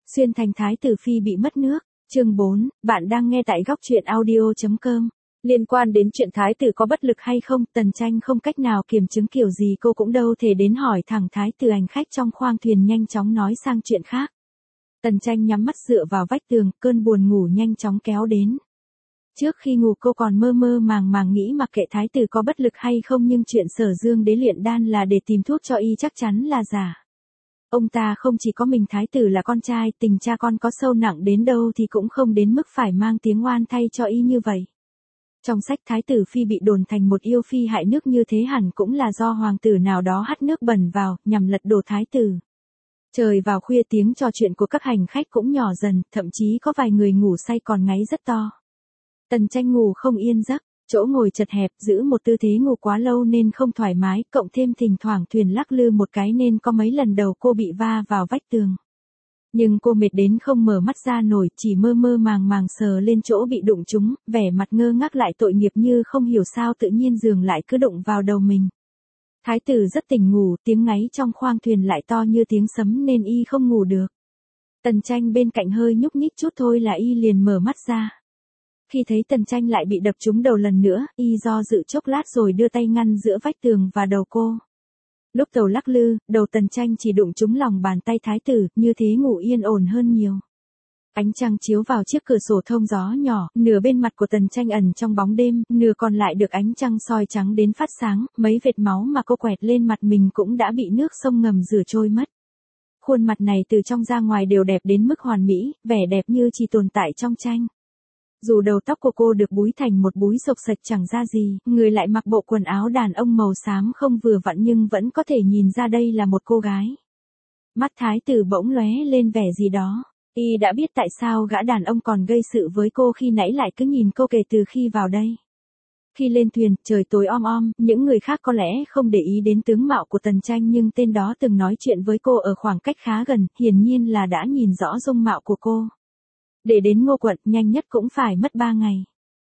Xuyên thành thái tử phi bị mất nước. Chương 4, bạn đang nghe tại góc truyện audio.com. Liên quan đến chuyện thái tử có bất lực hay không, Tần Tranh không cách nào kiểm chứng kiểu gì, cô cũng đâu thể đến hỏi thẳng thái tử. Hành khách trong khoang thuyền nhanh chóng nói sang chuyện khác. Tần Tranh nhắm mắt dựa vào vách tường, cơn buồn ngủ nhanh chóng kéo đến. Trước khi ngủ cô còn mơ mơ màng màng nghĩ mặc kệ thái tử có bất lực hay không, nhưng chuyện Sở Dương Đế luyện đan là để tìm thuốc cho y chắc chắn là giả. Ông ta không chỉ có mình thái tử là con trai, tình cha con có sâu nặng đến đâu thì cũng không đến mức phải mang tiếng oan thay cho y như vậy. Trong sách thái tử phi bị đồn thành một yêu phi hại nước như thế hẳn cũng là do hoàng tử nào đó hắt nước bẩn vào, nhằm lật đổ thái tử. Trời vào khuya tiếng trò chuyện của các hành khách cũng nhỏ dần, thậm chí có vài người ngủ say còn ngáy rất to. Tần Tranh ngủ không yên giấc, chỗ ngồi chật hẹp, giữ một tư thế ngủ quá lâu nên không thoải mái, cộng thêm thỉnh thoảng thuyền lắc lư một cái nên có mấy lần đầu cô bị va vào vách tường. Nhưng cô mệt đến không mở mắt ra nổi, chỉ mơ mơ màng màng sờ lên chỗ bị đụng trúng, vẻ mặt ngơ ngác lại tội nghiệp như không hiểu sao tự nhiên giường lại cứ đụng vào đầu mình. Thái tử rất tỉnh ngủ, tiếng ngáy trong khoang thuyền lại to như tiếng sấm nên y không ngủ được. Tần Tranh bên cạnh hơi nhúc nhích chút thôi là y liền mở mắt ra. Khi thấy Tần Tranh lại bị đập trúng đầu lần nữa, y do dự chốc lát rồi đưa tay ngăn giữa vách tường và đầu cô. Lúc tàu lắc lư, đầu Tần Tranh chỉ đụng trúng lòng bàn tay thái tử, như thế ngủ yên ổn hơn nhiều. Ánh trăng chiếu vào chiếc cửa sổ thông gió nhỏ, nửa bên mặt của Tần Tranh ẩn trong bóng đêm, nửa còn lại được ánh trăng soi trắng đến phát sáng, mấy vệt máu mà cô quẹt lên mặt mình cũng đã bị nước sông ngầm rửa trôi mất. Khuôn mặt này từ trong ra ngoài đều đẹp đến mức hoàn mỹ, vẻ đẹp như chỉ tồn tại trong tranh. Dù đầu tóc của cô được búi thành một búi xộc xệch chẳng ra gì, người lại mặc bộ quần áo đàn ông màu xám không vừa vặn nhưng vẫn có thể nhìn ra đây là một cô gái. Mắt thái tử bỗng lóe lên vẻ gì đó. Y đã biết tại sao gã đàn ông còn gây sự với cô khi nãy lại cứ nhìn cô kể từ khi vào đây. Khi lên thuyền, trời tối om om, những người khác có lẽ không để ý đến tướng mạo của Tần Tranh nhưng tên đó từng nói chuyện với cô ở khoảng cách khá gần, hiển nhiên là đã nhìn rõ dung mạo của cô. Để đến Ngô Quận, nhanh nhất cũng phải mất 3 ngày.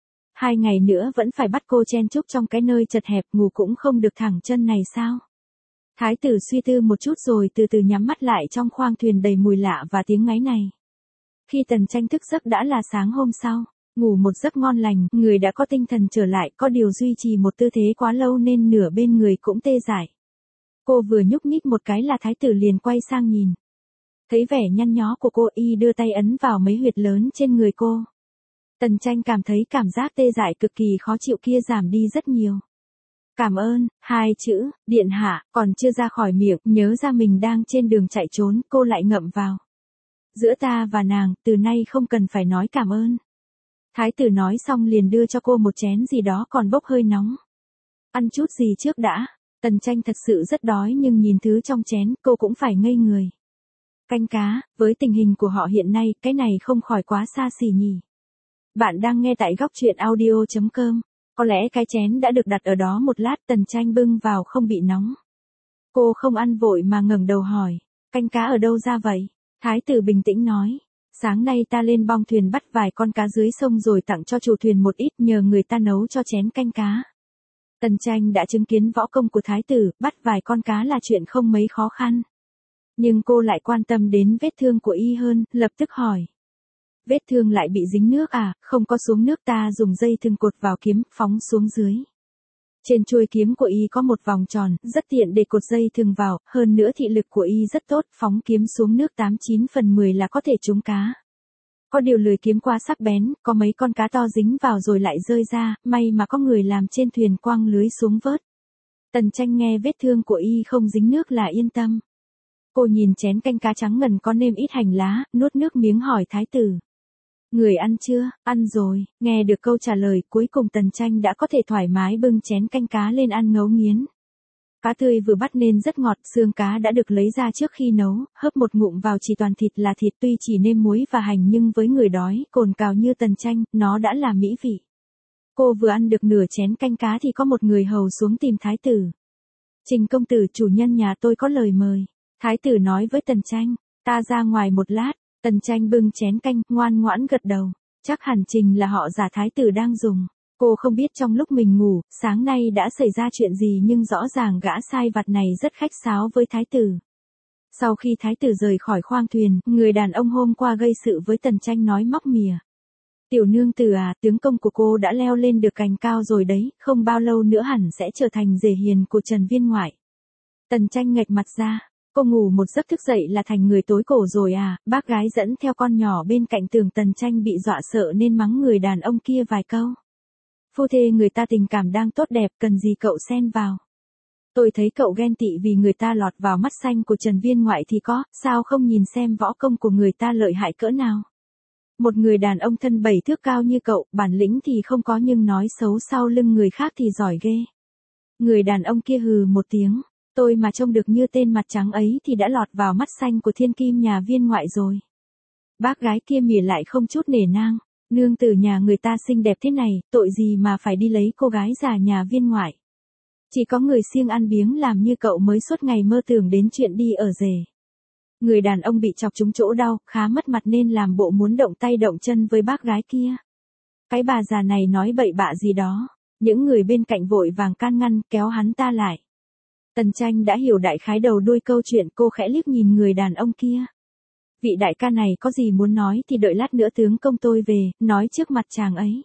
2 ngày nữa vẫn phải bắt cô chen chúc trong cái nơi chật hẹp, ngủ cũng không được thẳng chân này sao? Thái tử suy tư một chút rồi từ từ nhắm mắt lại trong khoang thuyền đầy mùi lạ và tiếng ngáy này. Khi Tần Tranh thức giấc đã là sáng hôm sau, ngủ một giấc ngon lành, người đã có tinh thần trở lại, có điều duy trì một tư thế quá lâu nên nửa bên người cũng tê dại. Cô vừa nhúc nhích một cái là thái tử liền quay sang nhìn. Thấy vẻ nhăn nhó của cô, y đưa tay ấn vào mấy huyệt lớn trên người cô. Tần Tranh cảm thấy cảm giác tê dại cực kỳ khó chịu kia giảm đi rất nhiều. Cảm ơn, 2 chữ, điện hạ, còn chưa ra khỏi miệng, nhớ ra mình đang trên đường chạy trốn, cô lại ngậm vào. Giữa ta và nàng, từ nay không cần phải nói cảm ơn. Thái tử nói xong liền đưa cho cô một chén gì đó còn bốc hơi nóng. Ăn chút gì trước đã. Tần Tranh thật sự rất đói nhưng nhìn thứ trong chén, cô cũng phải ngây người. Canh cá, với tình hình của họ hiện nay, cái này không khỏi quá xa xỉ nhỉ. Bạn đang nghe tại góc truyện audio.com. Có lẽ cái chén đã được đặt ở đó một lát, Tần Tranh bưng vào không bị nóng. Cô không ăn vội mà ngẩng đầu hỏi, canh cá ở đâu ra vậy? Thái tử bình tĩnh nói, sáng nay ta lên bong thuyền bắt vài con cá dưới sông rồi tặng cho chủ thuyền một ít, nhờ người ta nấu cho chén canh cá. Tần Tranh đã chứng kiến võ công của thái tử, bắt vài con cá là chuyện không mấy khó khăn. Nhưng cô lại quan tâm đến vết thương của y hơn, lập tức hỏi. Vết thương lại bị dính nước à? Không có xuống nước, ta dùng dây thừng cột vào kiếm, phóng xuống dưới. Trên chuôi kiếm của y có một vòng tròn, rất tiện để cột dây thừng vào, hơn nữa thị lực của y rất tốt, phóng kiếm xuống nước 89 phần 10 là có thể trúng cá. Có điều lưỡi kiếm quá sắc bén, có mấy con cá to dính vào rồi lại rơi ra, may mà có người làm trên thuyền quăng lưới xuống vớt. Tần Tranh nghe vết thương của y không dính nước là yên tâm. Cô nhìn chén canh cá trắng ngần có nêm ít hành lá, nuốt nước miếng hỏi thái tử. Người ăn chưa? Ăn rồi. Nghe được câu trả lời, cuối cùng Tần Tranh đã có thể thoải mái bưng chén canh cá lên ăn ngấu nghiến. Cá tươi vừa bắt nên rất ngọt, xương cá đã được lấy ra trước khi nấu, hớp một ngụm vào chỉ toàn thịt là thịt, tuy chỉ nêm muối và hành nhưng với người đói, cồn cào như Tần Tranh, nó đã là mỹ vị. Cô vừa ăn được nửa chén canh cá thì có một người hầu xuống tìm thái tử. Trình công tử, chủ nhân nhà tôi có lời mời. Thái tử nói với Tần Tranh, ta ra ngoài một lát. Tần Tranh bưng chén canh, ngoan ngoãn gật đầu. Chắc hẳn Trình là họ giả thái tử đang dùng. Cô không biết trong lúc mình ngủ, sáng nay đã xảy ra chuyện gì nhưng rõ ràng gã sai vặt này rất khách sáo với thái tử. Sau khi thái tử rời khỏi khoang thuyền, người đàn ông hôm qua gây sự với Tần Tranh nói móc mỉa. Tiểu nương tử à, tướng công của cô đã leo lên được cành cao rồi đấy, không bao lâu nữa hẳn sẽ trở thành rể hiền của Trần Viên Ngoại. Tần Tranh nghệch mặt ra, cô ngủ một giấc thức dậy là thành người tối cổ rồi à, bác gái dẫn theo con nhỏ bên cạnh tưởng Tần Tranh bị dọa sợ nên mắng người đàn ông kia vài câu. Phu thê người ta tình cảm đang tốt đẹp, cần gì cậu xen vào. Tôi thấy cậu ghen tị vì người ta lọt vào mắt xanh của Trần Viên Ngoại thì có, sao không nhìn xem võ công của người ta lợi hại cỡ nào. Một người đàn ông thân 7 thước cao như cậu, bản lĩnh thì không có nhưng nói xấu sau lưng người khác thì giỏi ghê. Người đàn ông kia hừ một tiếng, tôi mà trông được như tên mặt trắng ấy thì đã lọt vào mắt xanh của thiên kim nhà Viên Ngoại rồi. Bác gái kia mỉa lại không chút nể nang, nương tử nhà người ta xinh đẹp thế này, tội gì mà phải đi lấy cô gái già nhà Viên Ngoại. Chỉ có người siêng ăn biếng làm như cậu mới suốt ngày mơ tưởng đến chuyện đi ở rể. Người đàn ông bị chọc trúng chỗ đau, khá mất mặt nên làm bộ muốn động tay động chân với bác gái kia. Cái bà già này nói bậy bạ gì đó, những người bên cạnh vội vàng can ngăn kéo hắn ta lại. Tần Tranh đã hiểu đại khái đầu đuôi câu chuyện, cô khẽ liếc nhìn người đàn ông kia. Vị đại ca này có gì muốn nói thì đợi lát nữa tướng công tôi về, nói trước mặt chàng ấy.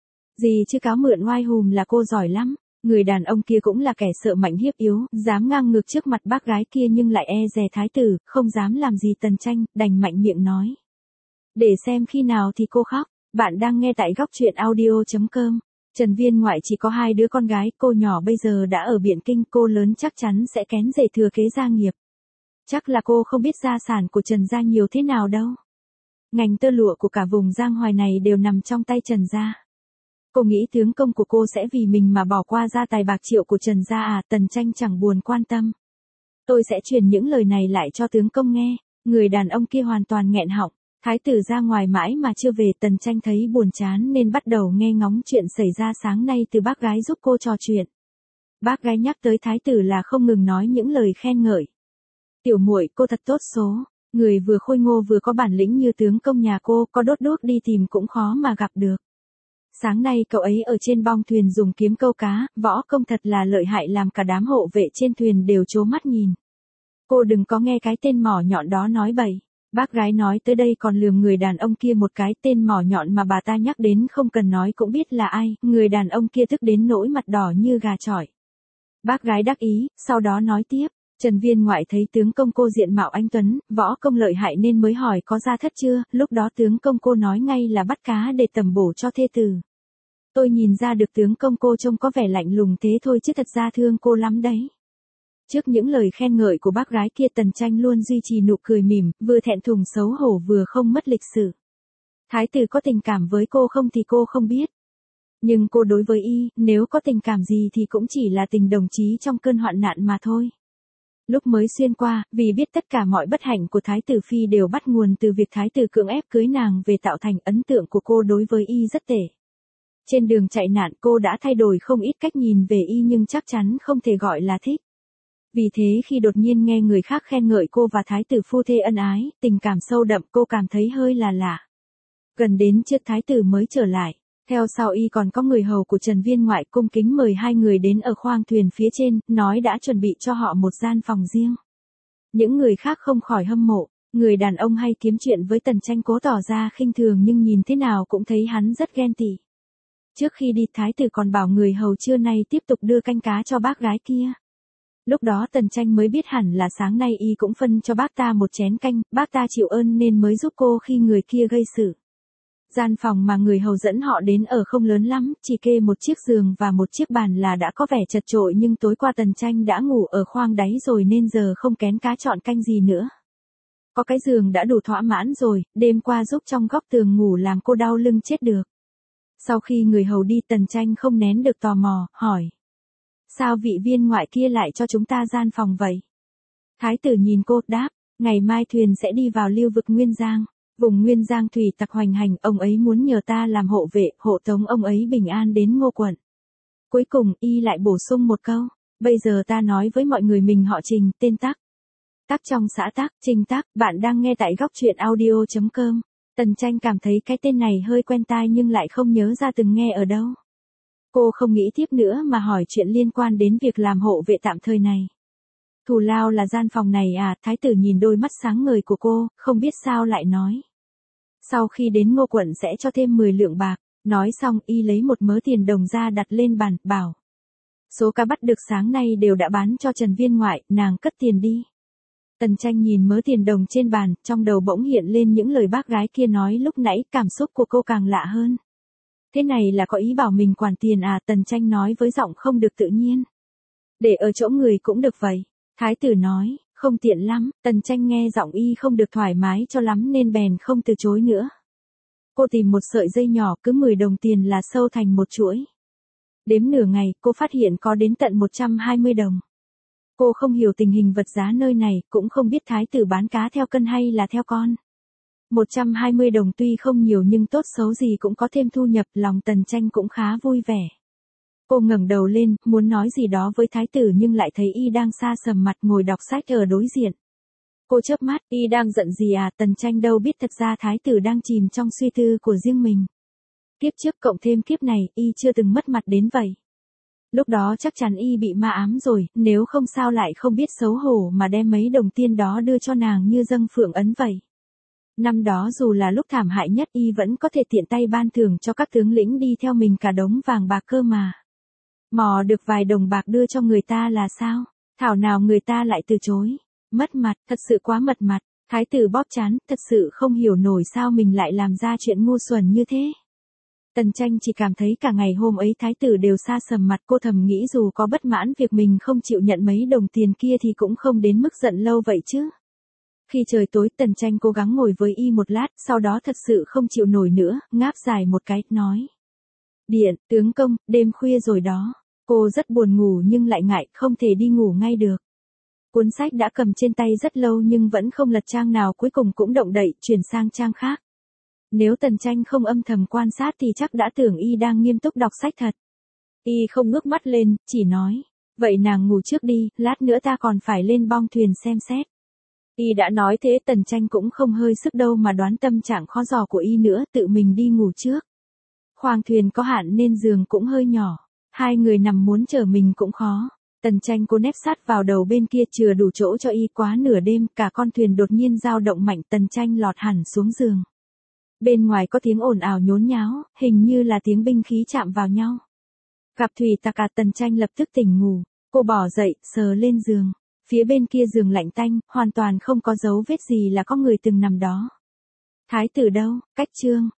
Gì chứ cáo mượn oai hùm là cô giỏi lắm. Người đàn ông kia cũng là kẻ sợ mạnh hiếp yếu, dám ngang ngược trước mặt bác gái kia nhưng lại e dè thái tử, không dám làm gì Tần Tranh, đành mạnh miệng nói. Để xem khi nào thì cô khóc, bạn đang nghe tại góc truyện audio.com. Trần Viên Ngoại chỉ có 2 đứa con gái, cô nhỏ bây giờ đã ở Biện Kinh, cô lớn chắc chắn sẽ kén rể thừa kế gia nghiệp. Chắc là cô không biết gia sản của Trần gia nhiều thế nào đâu. Ngành tơ lụa của cả vùng Giang Hoài này đều nằm trong tay Trần gia. Cô nghĩ tướng công của cô sẽ vì mình mà bỏ qua gia tài bạc triệu của Trần gia à, Tần Tranh chẳng buồn quan tâm. Tôi sẽ truyền những lời này lại cho tướng công nghe. Người đàn ông kia hoàn toàn nghẹn họng, thái tử ra ngoài mãi mà chưa về. Tần Tranh thấy buồn chán nên bắt đầu nghe ngóng chuyện xảy ra sáng nay từ bác gái giúp cô trò chuyện. Bác gái nhắc tới thái tử là không ngừng nói những lời khen ngợi. Tiểu muội, cô thật tốt số, người vừa khôi ngô vừa có bản lĩnh như tướng công nhà cô, có đốt đuốc đi tìm cũng khó mà gặp được. Sáng nay cậu ấy ở trên bong thuyền dùng kiếm câu cá, võ công thật là lợi hại làm cả đám hộ vệ trên thuyền đều trố mắt nhìn. Cô đừng có nghe cái tên mỏ nhọn đó nói bậy. Bác gái nói tới đây còn lườm người đàn ông kia một cái, tên mỏ nhọn mà bà ta nhắc đến không cần nói cũng biết là ai. Người đàn ông kia tức đến nỗi mặt đỏ như gà chọi. Bác gái đắc ý, sau đó nói tiếp. Trần Viên Ngoại thấy tướng công cô diện mạo anh tuấn, võ công lợi hại nên mới hỏi có gia thất chưa, lúc đó tướng công cô nói ngay là bắt cá để tẩm bổ cho thê tử. Tôi nhìn ra được tướng công cô trông có vẻ lạnh lùng thế thôi chứ thật ra thương cô lắm đấy. Trước những lời khen ngợi của bác gái kia, Tần Tranh luôn duy trì nụ cười mỉm, vừa thẹn thùng xấu hổ vừa không mất lịch sự. Thái tử có tình cảm với cô không thì cô không biết. Nhưng cô đối với y, nếu có tình cảm gì thì cũng chỉ là tình đồng chí trong cơn hoạn nạn mà thôi. Lúc mới xuyên qua, vì biết tất cả mọi bất hạnh của Thái tử Phi đều bắt nguồn từ việc Thái tử cưỡng ép cưới nàng về, tạo thành ấn tượng của cô đối với y rất tệ. Trên đường chạy nạn cô đã thay đổi không ít cách nhìn về y nhưng chắc chắn không thể gọi là thích. Vì thế khi đột nhiên nghe người khác khen ngợi cô và Thái tử phu thê ân ái, tình cảm sâu đậm, cô cảm thấy hơi là lạ. Gần đến trước Thái tử mới trở lại. Theo sau y còn có người hầu của Trần Viên Ngoại cung kính mời 2 người đến ở khoang thuyền phía trên, nói đã chuẩn bị cho họ một gian phòng riêng. Những người khác không khỏi hâm mộ, người đàn ông hay kiếm chuyện với Tần Tranh cố tỏ ra khinh thường nhưng nhìn thế nào cũng thấy hắn rất ghen tị. Trước khi đi Thái tử còn bảo người hầu trưa nay tiếp tục đưa canh cá cho bác gái kia. Lúc đó Tần Tranh mới biết hẳn là sáng nay y cũng phân cho bác ta một chén canh, bác ta chịu ơn nên mới giúp cô khi người kia gây sự. Gian phòng mà người hầu dẫn họ đến ở không lớn lắm, chỉ kê một chiếc giường và một chiếc bàn là đã có vẻ chật chội, nhưng tối qua Tần Tranh đã ngủ ở khoang đáy rồi nên giờ không kén cá chọn canh gì nữa. Có cái giường đã đủ thỏa mãn rồi, đêm qua giúp trong góc tường ngủ làm cô đau lưng chết được. Sau khi người hầu đi Tần Tranh không nén được tò mò, hỏi. Sao vị viên ngoại kia lại cho chúng ta gian phòng vậy? Thái tử nhìn cô, đáp, ngày mai thuyền sẽ đi vào lưu vực Nguyên Giang. Vùng Nguyên Giang thủy tặc hoành hành, ông ấy muốn nhờ ta làm hộ vệ, hộ tống ông ấy bình an đến Ngô Quận. Cuối cùng, y lại bổ sung một câu, bây giờ ta nói với mọi người mình họ Trình, tên Tắc. Tắc trong xã Tắc, Trình Tắc, bạn đang nghe tại góc truyện audio.com. Tần Tranh cảm thấy cái tên này hơi quen tai nhưng lại không nhớ ra từng nghe ở đâu. Cô không nghĩ tiếp nữa mà hỏi chuyện liên quan đến việc làm hộ vệ tạm thời này. Thù lao là gian phòng này à, thái tử nhìn đôi mắt sáng ngời của cô, không biết sao lại nói. Sau khi đến Ngô quận sẽ cho thêm 10 lượng bạc, nói xong y lấy một mớ tiền đồng ra đặt lên bàn, bảo. Số cá bắt được sáng nay đều đã bán cho Trần Viên ngoại, nàng cất tiền đi. Tần Tranh nhìn mớ tiền đồng trên bàn, trong đầu bỗng hiện lên những lời bác gái kia nói lúc nãy, cảm xúc của cô càng lạ hơn. Thế này là có ý bảo mình quản tiền à, Tần Tranh nói với giọng không được tự nhiên. Để ở chỗ người cũng được vậy. Thái tử nói, không tiện lắm, Tần Tranh nghe giọng y không được thoải mái cho lắm nên bèn không từ chối nữa. Cô tìm một sợi dây nhỏ, cứ 10 đồng tiền là sâu thành một chuỗi. Đếm nửa ngày, cô phát hiện có đến tận 120 đồng. Cô không hiểu tình hình vật giá nơi này, cũng không biết thái tử bán cá theo cân hay là theo con. 120 đồng tuy không nhiều nhưng tốt xấu gì cũng có thêm thu nhập, lòng Tần Tranh cũng khá vui vẻ. Cô ngẩng đầu lên, muốn nói gì đó với thái tử nhưng lại thấy y đang xa sầm mặt ngồi đọc sách ở đối diện. Cô chớp mắt, y đang giận gì à, Tần Tranh đâu biết thật ra thái tử đang chìm trong suy tư của riêng mình. Kiếp trước cộng thêm kiếp này, y chưa từng mất mặt đến vậy. Lúc đó chắc chắn y bị ma ám rồi, nếu không sao lại không biết xấu hổ mà đem mấy đồng tiền đó đưa cho nàng như dâng phượng ấn vậy. Năm đó dù là lúc thảm hại nhất y vẫn có thể tiện tay ban thưởng cho các tướng lĩnh đi theo mình cả đống vàng bạc cơ mà. Mò được vài đồng bạc đưa cho người ta là sao? Thảo nào người ta lại từ chối. Mất mặt, thật sự quá mất mặt. Thái tử bóp trán, thật sự không hiểu nổi sao mình lại làm ra chuyện ngu xuẩn như thế. Tần Tranh chỉ cảm thấy cả ngày hôm ấy thái tử đều xa sầm mặt, cô thầm nghĩ dù có bất mãn việc mình không chịu nhận mấy đồng tiền kia thì cũng không đến mức giận lâu vậy chứ. Khi trời tối Tần Tranh cố gắng ngồi với y một lát, sau đó thật sự không chịu nổi nữa, ngáp dài một cái, nói. Điện, tướng công, đêm khuya rồi đó. Cô rất buồn ngủ nhưng lại ngại, không thể đi ngủ ngay được. Cuốn sách đã cầm trên tay rất lâu nhưng vẫn không lật trang nào, cuối cùng cũng động đậy, chuyển sang trang khác. Nếu Tần Tranh không âm thầm quan sát thì chắc đã tưởng y đang nghiêm túc đọc sách thật. Y không ngước mắt lên, chỉ nói. Vậy nàng ngủ trước đi, lát nữa ta còn phải lên bong thuyền xem xét. Y đã nói thế Tần Tranh cũng không hơi sức đâu mà đoán tâm trạng khó dò của y nữa, tự mình đi ngủ trước. Khoang thuyền có hạn nên giường cũng hơi nhỏ. Hai người nằm muốn chở mình cũng khó. Tần Tranh cố nép sát vào đầu bên kia chừa đủ chỗ cho y, quá nửa đêm, cả con thuyền đột nhiên dao động mạnh, Tần Tranh lọt hẳn xuống giường. Bên ngoài có tiếng ồn ào nhốn nháo, hình như là tiếng binh khí chạm vào nhau. Gặp thủy tặc à, Tần Tranh lập tức tỉnh ngủ. Cô bỏ dậy, sờ lên giường. Phía bên kia giường lạnh tanh, hoàn toàn không có dấu vết gì là có người từng nằm đó. Thái tử đâu, cách chương.